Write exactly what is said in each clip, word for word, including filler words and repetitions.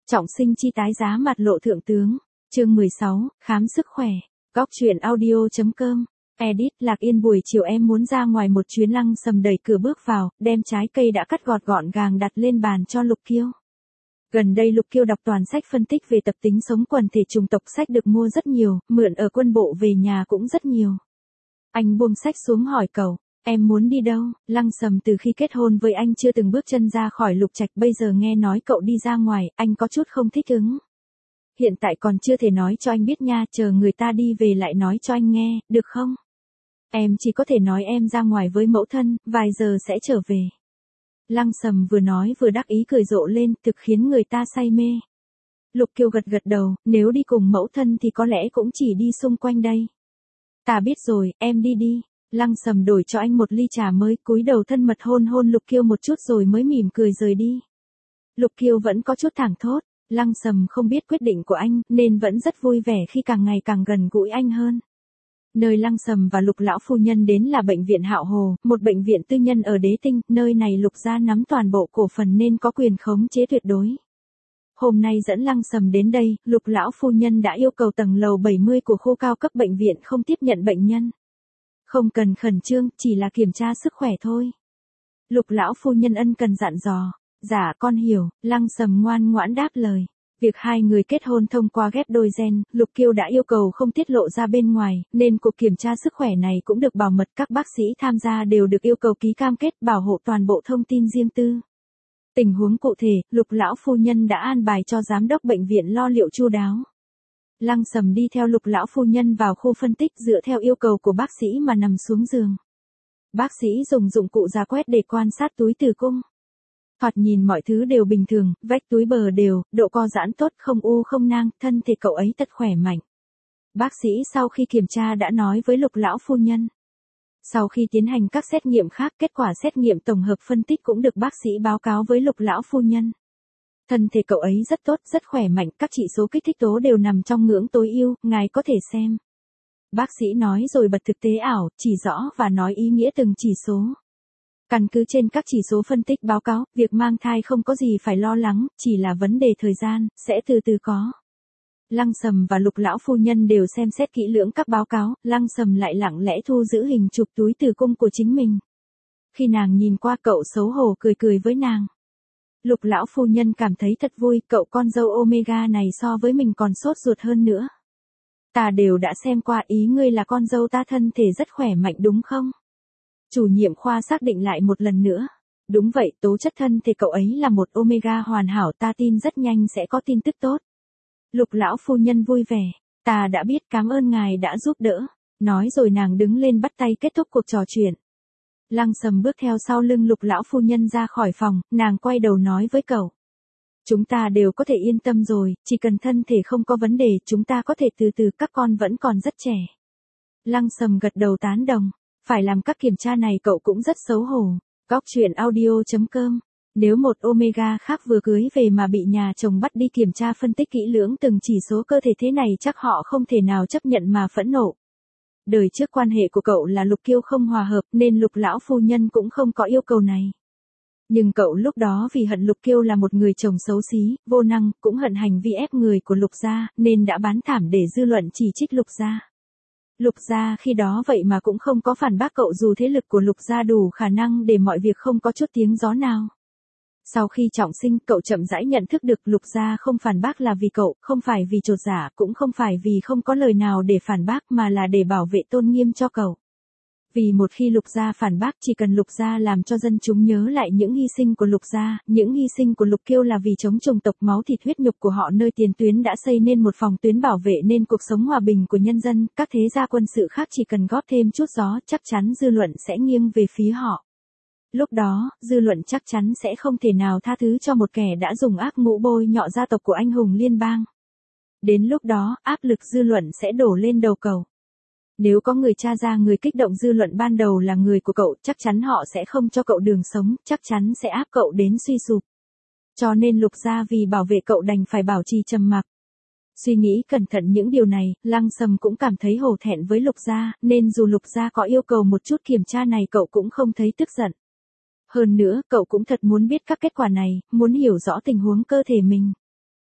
Trọng sinh chi tái giá mặt lộ thượng tướng. Chương mười sáu, khám sức khỏe. Góc truyện audio.com. Edit. Lạc Yên buổi chiều em muốn ra ngoài một chuyến. Lăng Sầm đẩy cửa bước vào, đem trái cây đã cắt gọt gọn gàng đặt lên bàn cho Lục Kiêu. Gần đây Lục Kiêu đọc toàn sách phân tích về tập tính sống quần thể chủng tộc, sách được mua rất nhiều, mượn ở quân bộ về nhà cũng rất nhiều. Anh buông sách xuống hỏi cậu, em muốn đi đâu? Lăng Sầm từ khi kết hôn với anh chưa từng bước chân ra khỏi Lục Trạch, bây giờ nghe nói cậu đi ra ngoài, anh có chút không thích ứng. Hiện tại còn chưa thể nói cho anh biết nha, chờ người ta đi về lại nói cho anh nghe, được không? Em chỉ có thể nói em ra ngoài với mẫu thân, vài giờ sẽ trở về. Lăng Sầm vừa nói vừa đắc ý cười rộ lên, thực khiến người ta say mê. Lục Kiêu gật gật đầu, nếu đi cùng mẫu thân thì có lẽ cũng chỉ đi xung quanh đây. Ta biết rồi, em đi đi. Lăng Sầm đổi cho anh một ly trà mới, cúi đầu thân mật hôn hôn Lục Kiêu một chút rồi mới mỉm cười rời đi. Lục Kiêu vẫn có chút thảng thốt, Lăng Sầm không biết quyết định của anh, nên vẫn rất vui vẻ khi càng ngày càng gần gũi anh hơn. Nơi Lăng Sầm và Lục lão phu nhân đến là bệnh viện Hạo Hồ, một bệnh viện tư nhân ở Đế Tinh, nơi này Lục gia nắm toàn bộ cổ phần nên có quyền khống chế tuyệt đối. Hôm nay dẫn Lăng Sầm đến đây, Lục lão phu nhân đã yêu cầu tầng lầu bảy mươi của khu cao cấp bệnh viện không tiếp nhận bệnh nhân. Không cần khẩn trương, chỉ là kiểm tra sức khỏe thôi. Lục lão phu nhân ân cần dặn dò. Dạ con hiểu. Lăng Sầm ngoan ngoãn đáp lời. Việc hai người kết hôn thông qua ghép đôi gen, Lục Kiêu đã yêu cầu không tiết lộ ra bên ngoài, nên cuộc kiểm tra sức khỏe này cũng được bảo mật. Các bác sĩ tham gia đều được yêu cầu ký cam kết bảo hộ toàn bộ thông tin riêng tư. Tình huống cụ thể, Lục lão phu nhân đã an bài cho giám đốc bệnh viện lo liệu chu đáo. Lăng Sầm đi theo Lục lão phu nhân vào khu phân tích dựa theo yêu cầu của bác sĩ mà nằm xuống giường. Bác sĩ dùng dụng cụ ra quét để quan sát túi tử cung. Thoạt nhìn mọi thứ đều bình thường, vách túi bờ đều, độ co giãn tốt, không u không nang, thân thể cậu ấy thật khỏe mạnh. Bác sĩ sau khi kiểm tra đã nói với Lục lão phu nhân. Sau khi tiến hành các xét nghiệm khác, kết quả xét nghiệm tổng hợp phân tích cũng được bác sĩ báo cáo với Lục lão phu nhân. Thân thể cậu ấy rất tốt, rất khỏe mạnh, các chỉ số kích thích tố đều nằm trong ngưỡng tối ưu, ngài có thể xem. Bác sĩ nói rồi bật thực tế ảo, chỉ rõ và nói ý nghĩa từng chỉ số. Căn cứ trên các chỉ số phân tích báo cáo, việc mang thai không có gì phải lo lắng, chỉ là vấn đề thời gian, sẽ từ từ có. Lăng Sầm và Lục lão phu nhân đều xem xét kỹ lưỡng các báo cáo, Lăng Sầm lại lặng lẽ thu giữ hình chụp túi tử cung của chính mình. Khi nàng nhìn qua, cậu xấu hổ cười cười với nàng. Lục lão phu nhân cảm thấy thật vui, cậu con dâu Omega này so với mình còn sốt ruột hơn nữa. Ta đều đã xem qua, ý ngươi là con dâu ta thân thể rất khỏe mạnh đúng không? Chủ nhiệm khoa xác định lại một lần nữa. Đúng vậy, tố chất thân thể cậu ấy là một Omega hoàn hảo, ta tin rất nhanh sẽ có tin tức tốt. Lục lão phu nhân vui vẻ. Ta đã biết, cảm ơn ngài đã giúp đỡ. Nói rồi nàng đứng lên bắt tay kết thúc cuộc trò chuyện. Lăng Sầm bước theo sau lưng Lục lão phu nhân ra khỏi phòng, nàng quay đầu nói với cậu. Chúng ta đều có thể yên tâm rồi, chỉ cần thân thể không có vấn đề, chúng ta có thể từ từ, các con vẫn còn rất trẻ. Lăng Sầm gật đầu tán đồng. Phải làm các kiểm tra này cậu cũng rất xấu hổ. Góc truyện audio.com. Nếu một Omega khác vừa cưới về mà bị nhà chồng bắt đi kiểm tra phân tích kỹ lưỡng từng chỉ số cơ thể thế này, chắc họ không thể nào chấp nhận mà phẫn nộ. Đời trước quan hệ của cậu là Lục Kiêu không hòa hợp nên Lục lão phu nhân cũng không có yêu cầu này. Nhưng cậu lúc đó vì hận Lục Kiêu là một người chồng xấu xí, vô năng, cũng hận hành vi ép người của Lục gia, nên đã bán thảm để dư luận chỉ trích Lục gia. Lục gia khi đó vậy mà cũng không có phản bác cậu, dù thế lực của Lục gia đủ khả năng để mọi việc không có chút tiếng gió nào. Sau khi trọng sinh, cậu chậm rãi nhận thức được Lục gia không phản bác là vì cậu, không phải vì chột dạ, cũng không phải vì không có lời nào để phản bác mà là để bảo vệ tôn nghiêm cho cậu. Vì một khi Lục gia phản bác, chỉ cần Lục gia làm cho dân chúng nhớ lại những hy sinh của Lục gia, những hy sinh của Lục Kiêu là vì chống chủng tộc, máu thịt huyết nhục của họ nơi tiền tuyến đã xây nên một phòng tuyến bảo vệ nên cuộc sống hòa bình của nhân dân, các thế gia quân sự khác chỉ cần góp thêm chút gió, chắc chắn dư luận sẽ nghiêng về phía họ. Lúc đó, dư luận chắc chắn sẽ không thể nào tha thứ cho một kẻ đã dùng ác mũ bôi nhọ gia tộc của anh hùng liên bang. Đến lúc đó, áp lực dư luận sẽ đổ lên đầu cậu. Nếu có người tra ra người kích động dư luận ban đầu là người của cậu, chắc chắn họ sẽ không cho cậu đường sống, chắc chắn sẽ áp cậu đến suy sụp. Cho nên Lục gia vì bảo vệ cậu đành phải bảo trì trầm mặc. Suy nghĩ cẩn thận những điều này, Lăng Sầm cũng cảm thấy hổ thẹn với Lục gia, nên dù Lục gia có yêu cầu một chút kiểm tra này cậu cũng không thấy tức giận. Hơn nữa, cậu cũng thật muốn biết các kết quả này, muốn hiểu rõ tình huống cơ thể mình.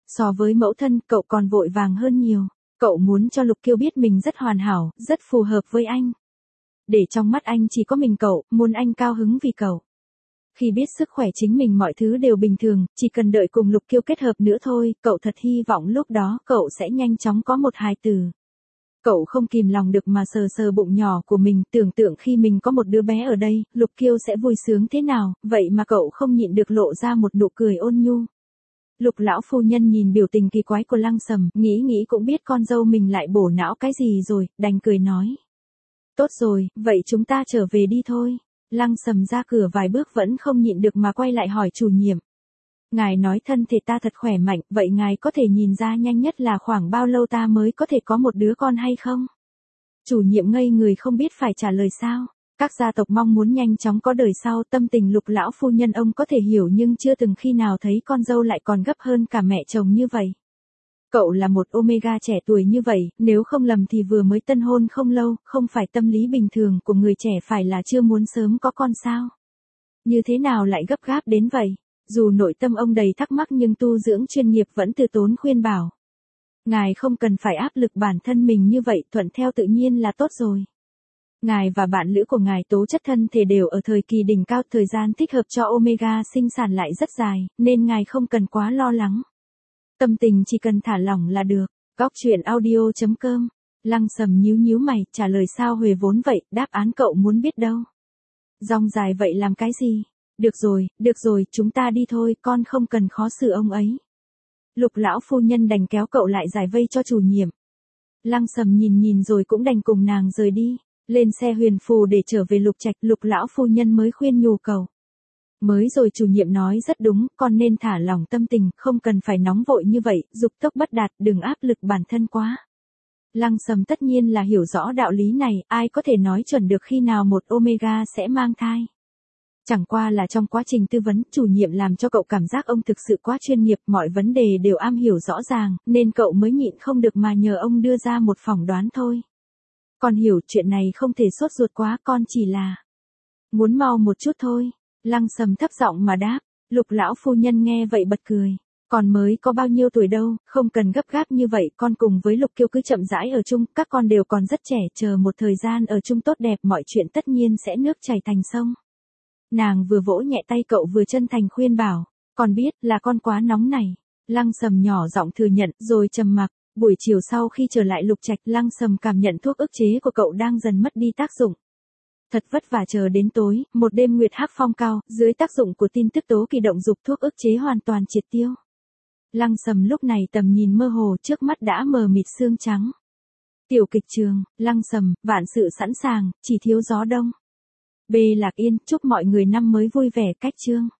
So với mẫu thân, cậu còn vội vàng hơn nhiều. Cậu muốn cho Lục Kiêu biết mình rất hoàn hảo, rất phù hợp với anh. Để trong mắt anh chỉ có mình cậu, muốn anh cao hứng vì cậu. Khi biết sức khỏe chính mình mọi thứ đều bình thường, chỉ cần đợi cùng Lục Kiêu kết hợp nữa thôi, cậu thật hy vọng lúc đó cậu sẽ nhanh chóng có một hài tử. Cậu không kìm lòng được mà sờ sờ bụng nhỏ của mình, tưởng tượng khi mình có một đứa bé ở đây, Lục Kiêu sẽ vui sướng thế nào, vậy mà cậu không nhịn được lộ ra một nụ cười ôn nhu. Lục lão phu nhân nhìn biểu tình kỳ quái của Lăng Sầm, nghĩ nghĩ cũng biết con dâu mình lại bổ não cái gì rồi, đành cười nói. Tốt rồi, vậy chúng ta trở về đi thôi. Lăng Sầm ra cửa vài bước vẫn không nhịn được mà quay lại hỏi chủ nhiệm. Ngài nói thân thể ta thật khỏe mạnh, vậy ngài có thể nhìn ra nhanh nhất là khoảng bao lâu ta mới có thể có một đứa con hay không? Chủ nhiệm ngây người không biết phải trả lời sao. Các gia tộc mong muốn nhanh chóng có đời sau, tâm tình Lục lão phu nhân ông có thể hiểu, nhưng chưa từng khi nào thấy con dâu lại còn gấp hơn cả mẹ chồng như vậy. Cậu là một Omega trẻ tuổi như vậy, nếu không lầm thì vừa mới tân hôn không lâu, không phải tâm lý bình thường của người trẻ phải là chưa muốn sớm có con sao? Như thế nào lại gấp gáp đến vậy? Dù nội tâm ông đầy thắc mắc nhưng tu dưỡng chuyên nghiệp vẫn từ tốn khuyên bảo. Ngài không cần phải áp lực bản thân mình như vậy, thuận theo tự nhiên là tốt rồi. Ngài và bạn lữ của ngài tố chất thân thể đều ở thời kỳ đỉnh cao, thời gian thích hợp cho Omega sinh sản lại rất dài, nên ngài không cần quá lo lắng. Tâm tình chỉ cần thả lỏng là được. Góc truyện audio chấm com. Lăng Sầm nhíu nhíu mày, trả lời sao huề vốn vậy, đáp án cậu muốn biết đâu. Dòng dài vậy làm cái gì? Được rồi, được rồi, chúng ta đi thôi, con không cần khó xử ông ấy. Lục lão phu nhân đành kéo cậu lại giải vây cho chủ nhiệm. Lăng Sầm nhìn nhìn rồi cũng đành cùng nàng rời đi. Lên xe huyền phù để trở về Lục Trạch, Lục lão phu nhân mới khuyên nhủ cậu. Mới rồi chủ nhiệm nói rất đúng, con nên thả lỏng tâm tình, không cần phải nóng vội như vậy, dục tốc bất đạt, đừng áp lực bản thân quá. Lăng Sầm tất nhiên là hiểu rõ đạo lý này, ai có thể nói chuẩn được khi nào một Omega sẽ mang thai. Chẳng qua là trong quá trình tư vấn, chủ nhiệm làm cho cậu cảm giác ông thực sự quá chuyên nghiệp, mọi vấn đề đều am hiểu rõ ràng, nên cậu mới nhịn không được mà nhờ ông đưa ra một phỏng đoán thôi. Con hiểu chuyện này không thể sốt ruột quá, con chỉ là muốn mau một chút thôi. Lăng Sầm thấp giọng mà đáp. Lục lão phu nhân nghe vậy bật cười. Còn mới có bao nhiêu tuổi đâu, không cần gấp gáp như vậy, con cùng với Lục Kiêu cứ chậm rãi ở chung, các con đều còn rất trẻ, chờ một thời gian ở chung tốt đẹp, mọi chuyện tất nhiên sẽ nước chảy thành sông. Nàng vừa vỗ nhẹ tay cậu vừa chân thành khuyên bảo. Con biết là con quá nóng này. Lăng Sầm nhỏ giọng thừa nhận rồi trầm mặc. Buổi chiều sau khi trở lại Lục Trạch, Lăng Sầm cảm nhận thuốc ức chế của cậu đang dần mất đi tác dụng. Thật vất vả chờ đến tối, một đêm nguyệt hắc phong cao, dưới tác dụng của tin tức tố kỳ động dục thuốc ức chế hoàn toàn triệt tiêu. Lăng Sầm lúc này tầm nhìn mơ hồ, trước mắt đã mờ mịt sương trắng. Tiểu kịch trường, Lăng Sầm, vạn sự sẵn sàng, chỉ thiếu gió đông. B Lạc Yên, chúc mọi người năm mới vui vẻ. Cách chương.